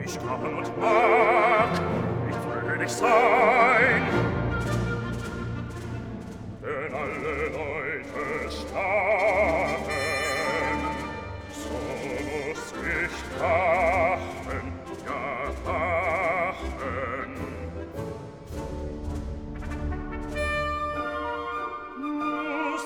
Ich kann und mag nicht fröhlich sein, denn alle Leute starben. So muss ich wachen, ja wachen. Muss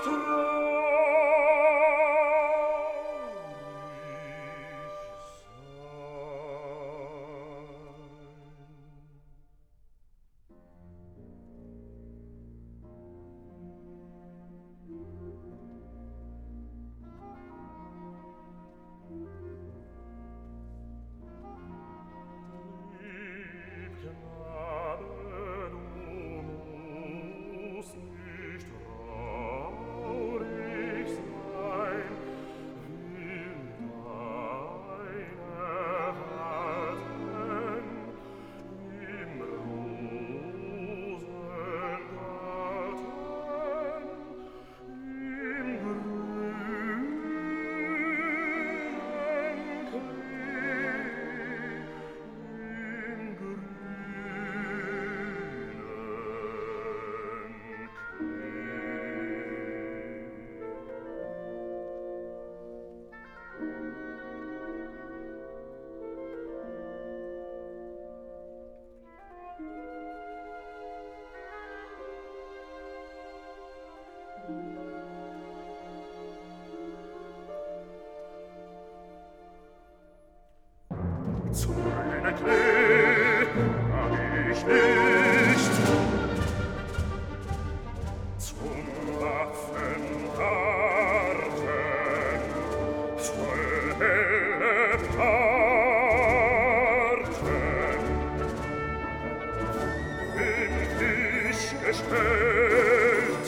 zu grüne Klee hab ich nicht, zum Waffengarten voll helle Parten bin ich gestellt,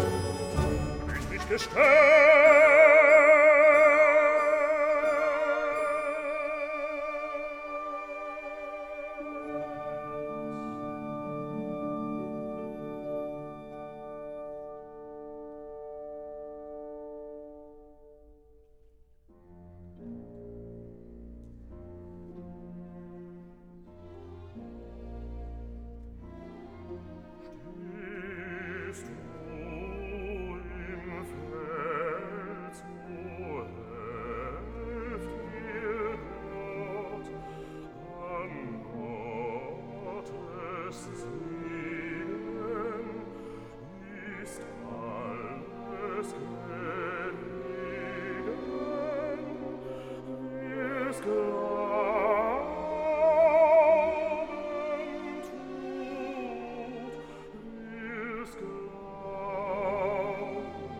Stehst du im Feld, so helft mir Gott, an Gottes Segen ist alles gelegen, wie's Glauben tut, wie's Glauben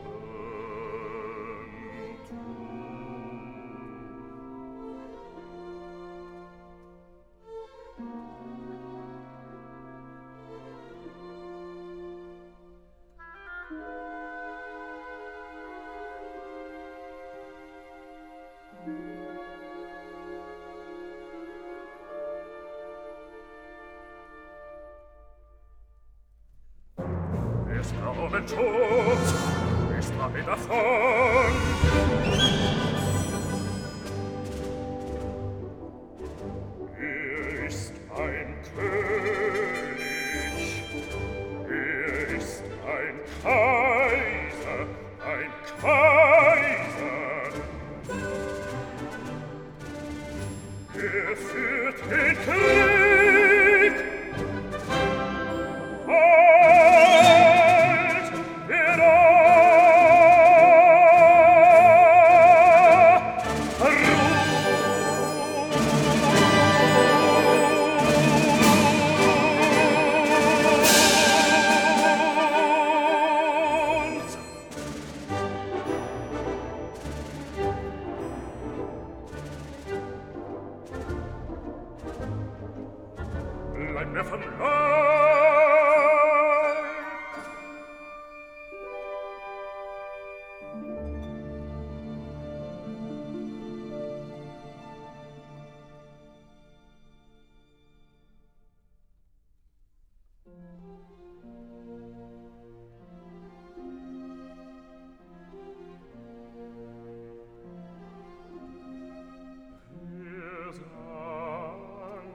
Es Glauben tot, ist weit davon. Ist ein König, ist ein Kaiser, ein Kaiser. Führt den Krieg, alt, wer da bleib mir vom Wir sang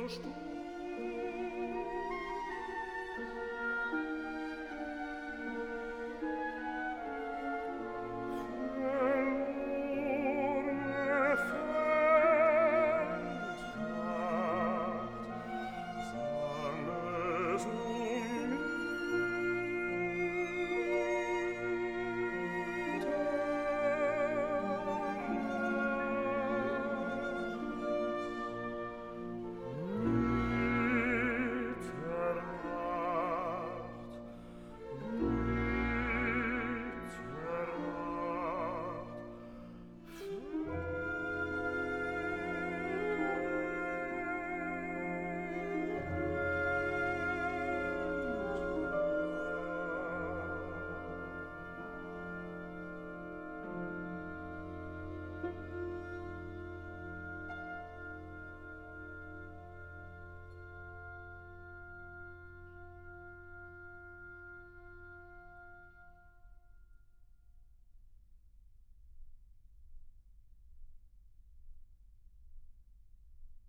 Sturm